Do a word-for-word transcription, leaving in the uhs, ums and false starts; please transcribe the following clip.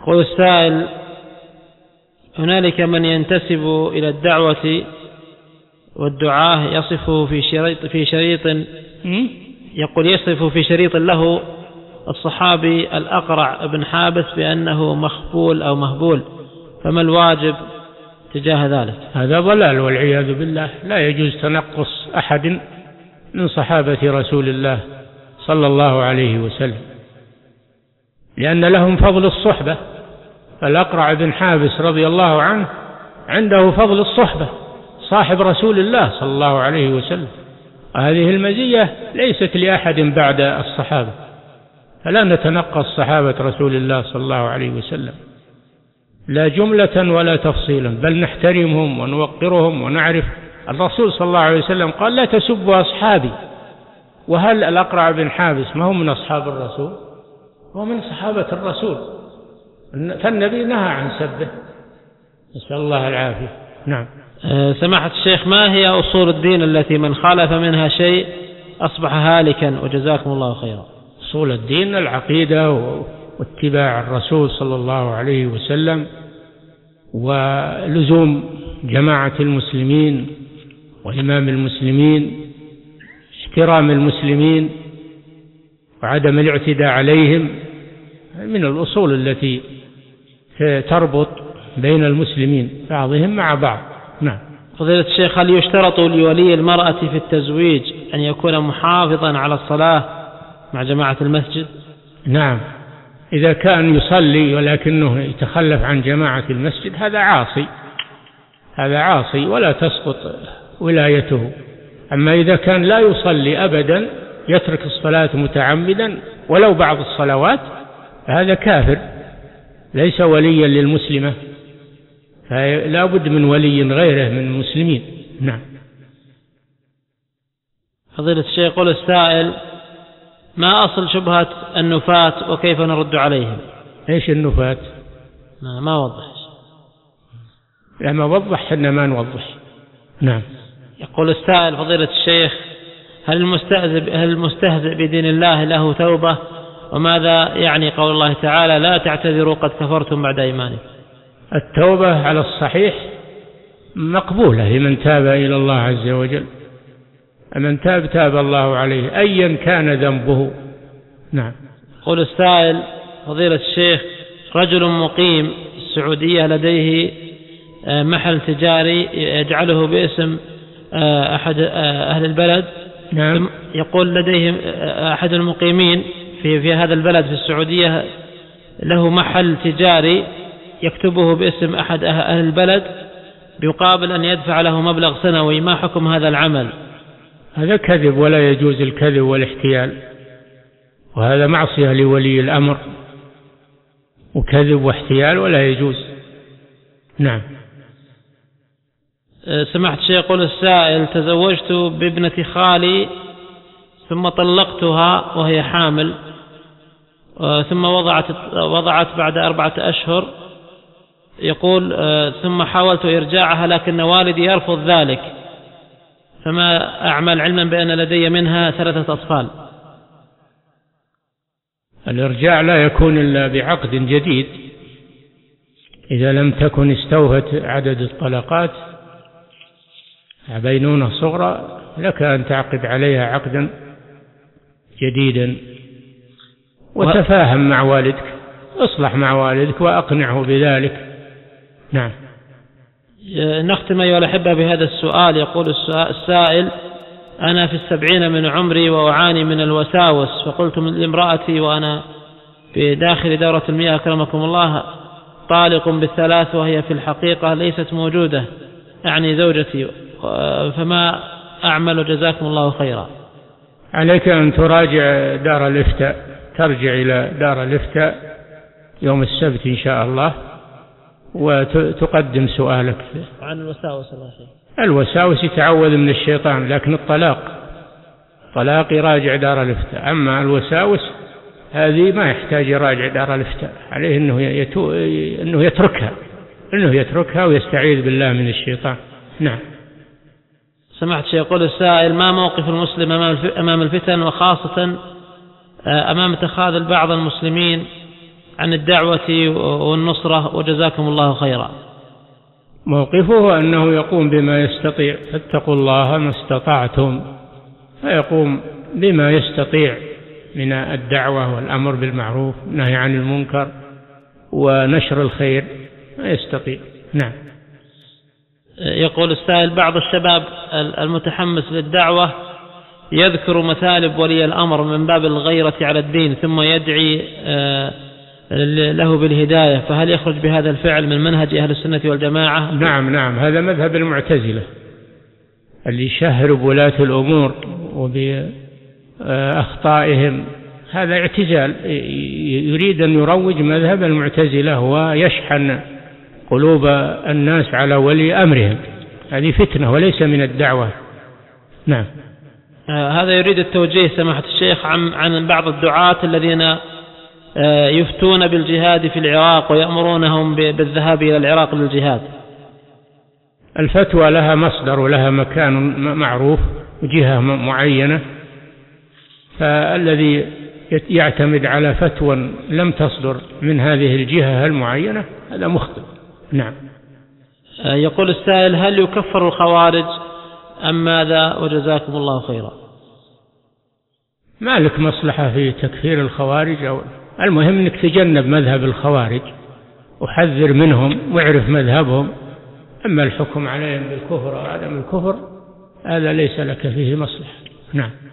يقول السائل: هنالك من ينتسب إلى الدعوة والدعاة يصفه في شريط في شريط يقول يصف في شريط له الصحابي الأقرع بن حابس بأنه مخبول أو مهبول، فما الواجب تجاه ذلك؟ هذا ضلال والعياذ بالله. لا يجوز تنقص أحد من صحابة رسول الله صلى الله عليه وسلم، لأن لهم فضل الصحبة. الأقرع بن حابس رضي الله عنه عنده فضل الصحبة، صاحب رسول الله صلى الله عليه وسلم. هذه المزية ليست لأحد بعد الصحابة، فلا نتنقص صحابة رسول الله صلى الله عليه وسلم لا جملة ولا تفصيلا، بل نحترمهم ونوقرهم ونعرف. الرسول صلى الله عليه وسلم قال: لا تسبوا أصحابي. وهل الأقرع بن حابس ما هو من أصحاب الرسول؟ هو من صحابة الرسول، فالنبي نهى عن سبه، نسأل الله العافية. نعم. سماحة الشيخ، ما هي أصول الدين التي من خالف منها شيء أصبح هالكا؟ وجزاكم الله خيرا. أصول الدين العقيدة واتباع الرسول صلى الله عليه وسلم، ولزوم جماعة المسلمين وإمام المسلمين، احترام المسلمين وعدم الاعتداء عليهم، من الأصول التي تربط بين المسلمين بعضهم مع بعض. نعم. فضيلة الشيخ، هل يشترط لولي المرأة في التزويج أن يكون محافظا على الصلاة مع جماعة المسجد؟ نعم، إذا كان يصلي ولكنه يتخلف عن جماعة المسجد هذا عاصي، هذا عاصي ولا تسقط ولايته. أما إذا كان لا يصلي أبدا، يترك الصلاة متعمدا ولو بعض الصلوات، هذا كافر ليس وليا للمسلمة، فلا بد من ولي غيره من المسلمين. نعم. فضيلة الشيخ، يقول السائل: ما أصل شبهة النفاة وكيف نرد عليهم؟ إيش النفاة؟ ما وضح. لما وضح حنا ما نوضح. نعم. يقول السائل: فضيلة الشيخ، هل المستهزئ هل المستهزئ بدين الله له توبة؟ وماذا يعني قول الله تعالى: لا تعتذروا قد كفرتم بعد إيمانكم؟ التوبة على الصحيح مقبولة لمن تاب إلى الله عز وجل، من تاب تاب الله عليه أيا كان ذنبه. نعم. يقول السائل: فضيلة الشيخ، رجل مقيم في السعودية لديه محل تجاري يجعله باسم أحد أهل البلد. نعم. يقول لديه أحد المقيمين في في هذا البلد في السعودية له محل تجاري يكتبه باسم أحد أهل البلد بيقابل أن يدفع له مبلغ سنوي، ما حكم هذا العمل؟ هذا كذب، ولا يجوز الكذب والاحتيال، وهذا معصية لولي الأمر، وكذب واحتيال ولا يجوز. نعم. سمحت الشيخ، يقول السائل: تزوجت بابنة خالي ثم طلقتها وهي حامل، ثم وضعت وضعت بعد أربعة أشهر. يقول: ثم حاولت إرجاعها لكن والدي يرفض ذلك، فما أعمل علما بأن لدي منها ثلاثة أطفال؟ الإرجاع لا يكون إلا بعقد جديد، إذا لم تكن استوفت عدد الطلقات بينونة صغرى لك أن تعقد عليها عقدا جديدا، وتفاهم مع والدك، اصلح مع والدك وأقنعه بذلك. نعم. نختم أيها الأحبة بهذا السؤال. يقول السائل: أنا في السبعين من عمري وأعاني من الوساوس، فقلت لامرأتي وأنا بداخل دورة المياه أكرمكم الله: طالق بالثلاث، وهي في الحقيقة ليست موجودة، يعني زوجتي، فما أعمل جزاكم الله خيرا؟ عليك أن تراجع دار الإفتاء، ترجع إلى دار الإفتاء يوم السبت إن شاء الله وتقدم سؤالك عن الوساوس. الوساوس يتعوذ من الشيطان، لكن الطلاق طلاق يراجع دار الإفتاء. أما الوساوس هذه ما يحتاج يراجع دار الإفتاء، عليه أنه, يتو... أنه يتركها أنه يتركها ويستعيذ بالله من الشيطان. نعم. سمعت شيء. يقول السائل: ما موقف المسلم أمام الفتن، وخاصة أمام اتخاذ بعض المسلمين عن الدعوة والنصرة، وجزاكم الله خيرا. موقفه أنه يقوم بما يستطيع، فاتقوا الله ما استطعتم، فيقوم بما يستطيع من الدعوة والأمر بالمعروف والنهي عن المنكر ونشر الخير ما يستطيع. نعم. يقول السائل: بعض الشباب المتحمس للدعوة يذكر مثالب ولي الأمر من باب الغيرة على الدين، ثم يدعي له بالهداية، فهل يخرج بهذا الفعل من منهج أهل السنة والجماعة؟ نعم نعم، هذا مذهب المعتزلة اللي يشهر بولاة الأمور وبأخطائهم، هذا اعتزال، يريد أن يروج مذهب المعتزلة ويشحن قلوب الناس على ولي أمرهم، هذه فتنة وليس من الدعوة. نعم. هذا يريد التوجيه سماحة الشيخ عن عن بعض الدعاة الذين يفتون بالجهاد في العراق ويأمرونهم بالذهاب إلى العراق للجهاد. الفتوى لها مصدر ولها مكان معروف وجهة معينة، فالذي يعتمد على فتوى لم تصدر من هذه الجهة المعينة هذا مخطئ. نعم. يقول السائل: هل يكفر الخوارج أم ماذا؟ وجزاكم الله خيرا. ما لك مصلحة في تكفير الخوارج، أو المهم أنك تجنب مذهب الخوارج وحذر منهم واعرف مذهبهم، أما الحكم عليهم بالكفر وعدم الكفر هذا ليس لك فيه مصلحة. نعم.